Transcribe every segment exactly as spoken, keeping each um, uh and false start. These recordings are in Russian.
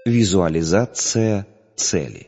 Визуализация цели.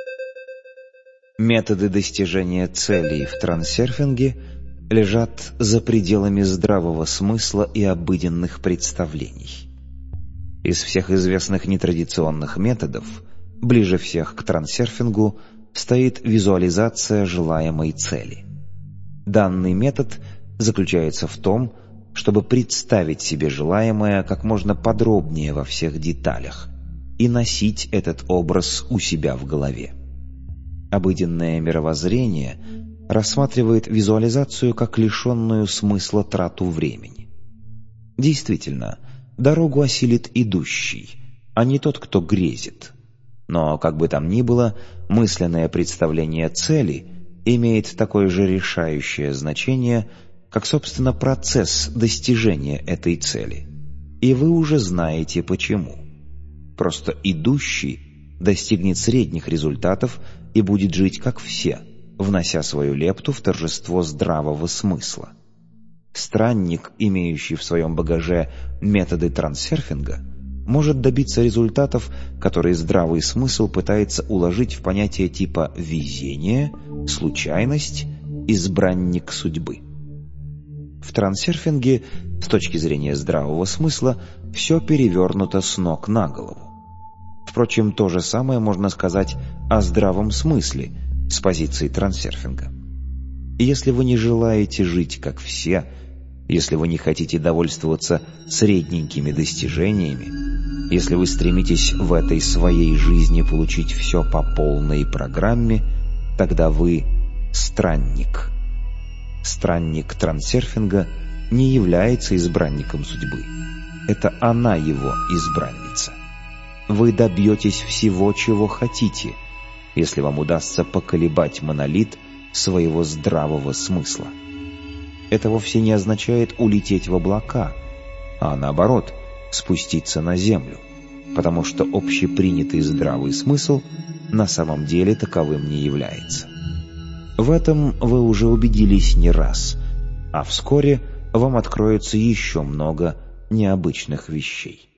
Методы достижения целей в трансерфинге лежат за пределами здравого смысла и обыденных представлений. Из всех известных нетрадиционных методов ближе всех к трансерфингу стоит визуализация желаемой цели. Данный метод заключается в том, чтобы представить себе желаемое как можно подробнее во всех деталях и носить этот образ у себя в голове. Обыденное мировоззрение рассматривает визуализацию как лишенную смысла трату времени. Действительно, дорогу осилит идущий, а не тот, кто грезит. Но, как бы там ни было, мысленное представление цели имеет такое же решающее значение, как, собственно, процесс достижения этой цели. И вы уже знаете почему. Просто идущий достигнет средних результатов и будет жить как все, внося свою лепту в торжество здравого смысла. Странник, имеющий в своем багаже методы трансерфинга, может добиться результатов, которые здравый смысл пытается уложить в понятия типа «везение», «случайность», «избранник судьбы». В трансерфинге, с точки зрения здравого смысла, все перевернуто с ног на голову. Впрочем, то же самое можно сказать о здравом смысле с позиции трансерфинга. Если вы не желаете жить как все, если вы не хотите довольствоваться средненькими достижениями, если вы стремитесь в этой своей жизни получить все по полной программе, тогда вы странник. Странник трансерфинга не является избранником судьбы. Это она его избранница. Вы добьетесь всего, чего хотите, если вам удастся поколебать монолит своего здравого смысла. Это вовсе не означает улететь в облака, а наоборот, спуститься на землю, потому что общепринятый здравый смысл на самом деле таковым не является. В этом вы уже убедились не раз, а вскоре вам откроется еще много необычных вещей.